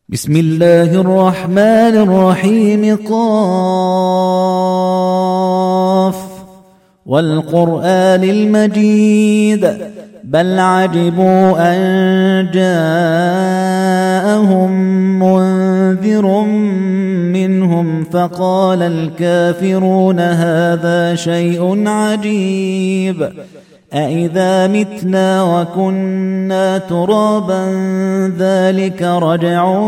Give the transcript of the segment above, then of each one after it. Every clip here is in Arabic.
بسم الله الرحمن الرحيم. قاف والقرآن المجيد بل عجبوا أن جاءهم منذر منهم فقال الكافرون هذا شيء عجيب أإذا متنا وكنا ترابا ذلك رجع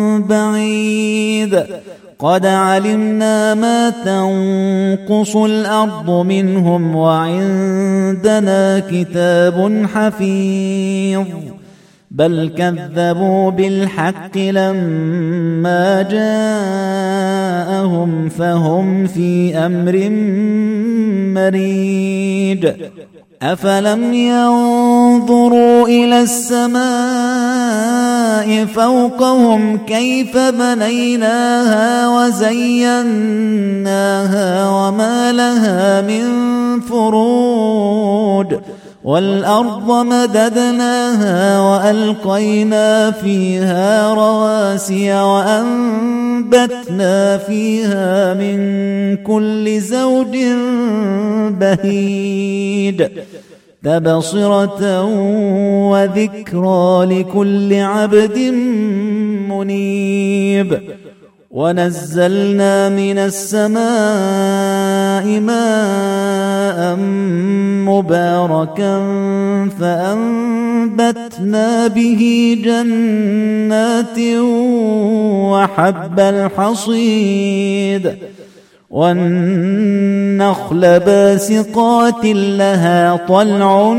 بعيد قد علمنا ما تنقص الأرض منهم وعندنا كتاب حفيظ بل كذبوا بالحق لما جاءهم فهم في أمر مريج أفلم ينظروا إلى السماء فوقهم كيف بنيناها وزيناها وما لها من فروج والأرض مددناها وألقينا فيها رواسي وأنبتنا فيها من كل زوج بهيج تبصرة وذكرى لكل عبد منيب ونزلنا من السماء ماء مباركا فأنبتنا به جنات وحب الحصيد والنخل باسقات لها طلع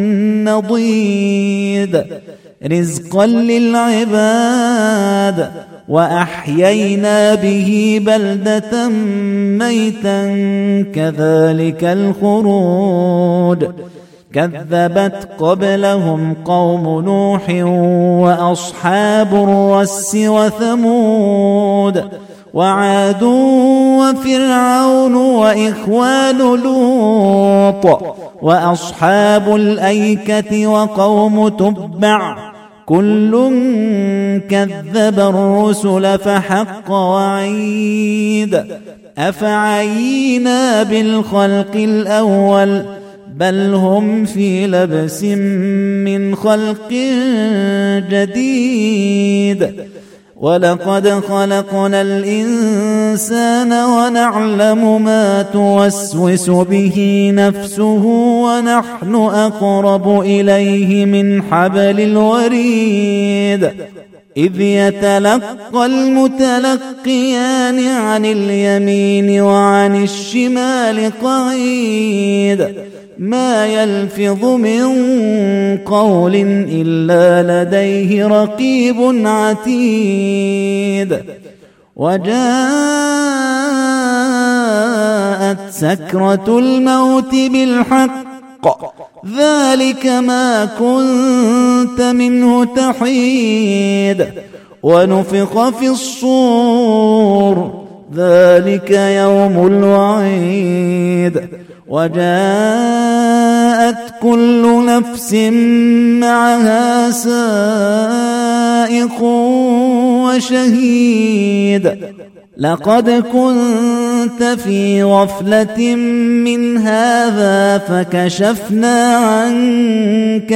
نضيد رزقا للعباد وأحيينا به بلدة ميتا كذلك الخروج كذبت قبلهم قوم نوح وأصحاب الرس وثمود وعاد وفرعون وإخوان لوط وأصحاب الأيكة وقوم تبع كل كذب الرسل فحق وعيد أفعينا بالخلق الأول بل هم في لبس من خلق جديد ولقد خلقنا الإنسان ونعلم ما توسوس به نفسه ونحن أقرب إليه من حبل الوريد إذ يتلقى المتلقيان عن اليمين وعن الشمال قعيد ما يلفظ من قول إلا لديه رقيب عتيد وجاءت سكرة الموت بالحق ذلك ما كنت منه تحيد ونفخ في الصور ذلك يوم الوعيد وجاءت كل نفس معها سائق وشهيد لقد كنت في غفلة من هذا فكشفنا عنك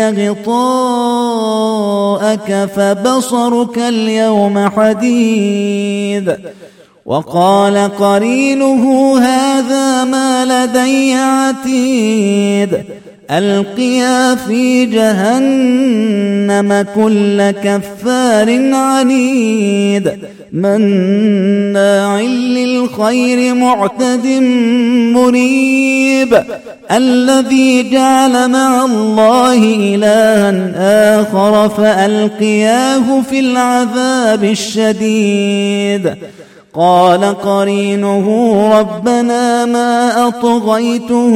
غطاءك فبصرك اليوم حديد وقال قرينه هذا ما لدي عتيد ألقيا في جهنم كل كفار عنيد مناع للخير معتد مريب الذي جعل مع الله إلها آخر فألقياه في العذاب الشديد قال قرينه ربنا ما أطغيته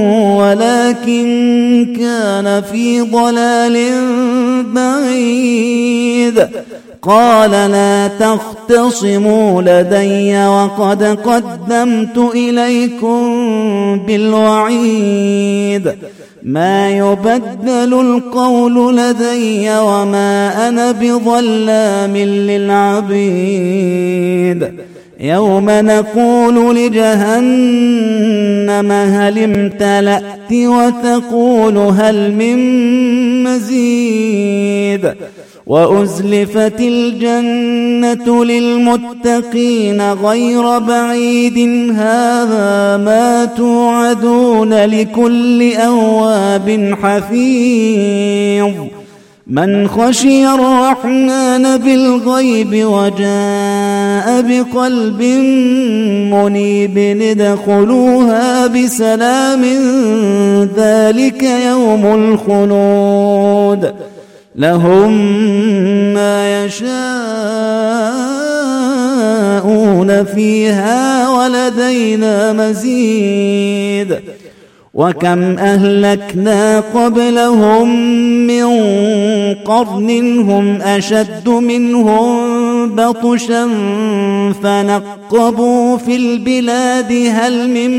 ولكن كان في ضلال بعيد قال لا تختصموا لدي وقد قدمت إليكم بالوعيد ما يبدل القول لدي وما أنا بظلام للعبيد يوم نقول لجهنم هل امتلأت وتقول هل من مزيد وأزلفت الجنة للمتقين غير بعيد هذا ما توعدون لكل أواب حفيظ من خشي الرحمن بالغيب وجاء بقلب منيب ادخلوها بسلام ذلك يوم الخلود لهم ما يشاءون فيها ولدينا مزيد وكم أهلكنا قبلهم من قرن هم أشد منهم بطشا فنقبوا في البلاد هل من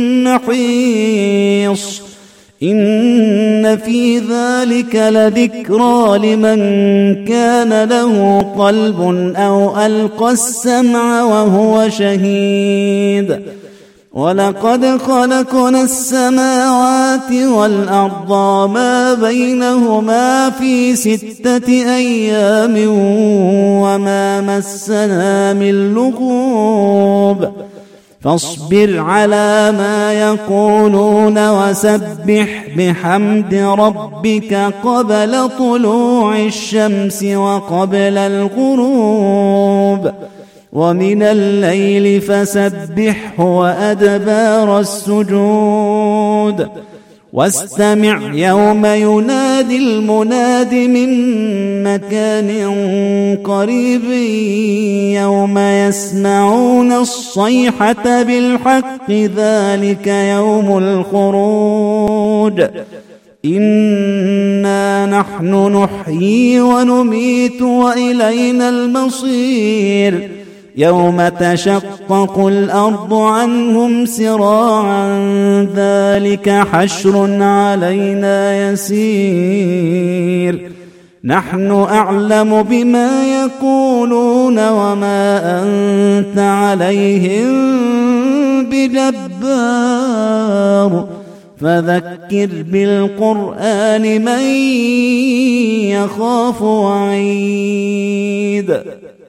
محيص إن في ذلك لذكرى لمن كان له قلب أو ألقى السمع وهو شهيد ولقد خلقنا السماوات والأرض ما بينهما في 6 أيام وما مسنا من لغوب فاصبر على ما يقولون وسبح بحمد ربك قبل طلوع الشمس وقبل الغروب ومن الليل فسبحه وأدبار السجود واستمع يوم ينادي المناد من مكان قريب يوم يسمعون الصيحة بالحق ذلك يوم الخروج إنا نحن نحيي ونميت وإلينا المصير يوم تشقق الأرض عنهم سراعا ذلك حشر علينا يسير نحن أعلم بما يقولون وما أنت عليهم بجبار فذكر بالقرآن من يخاف وعيد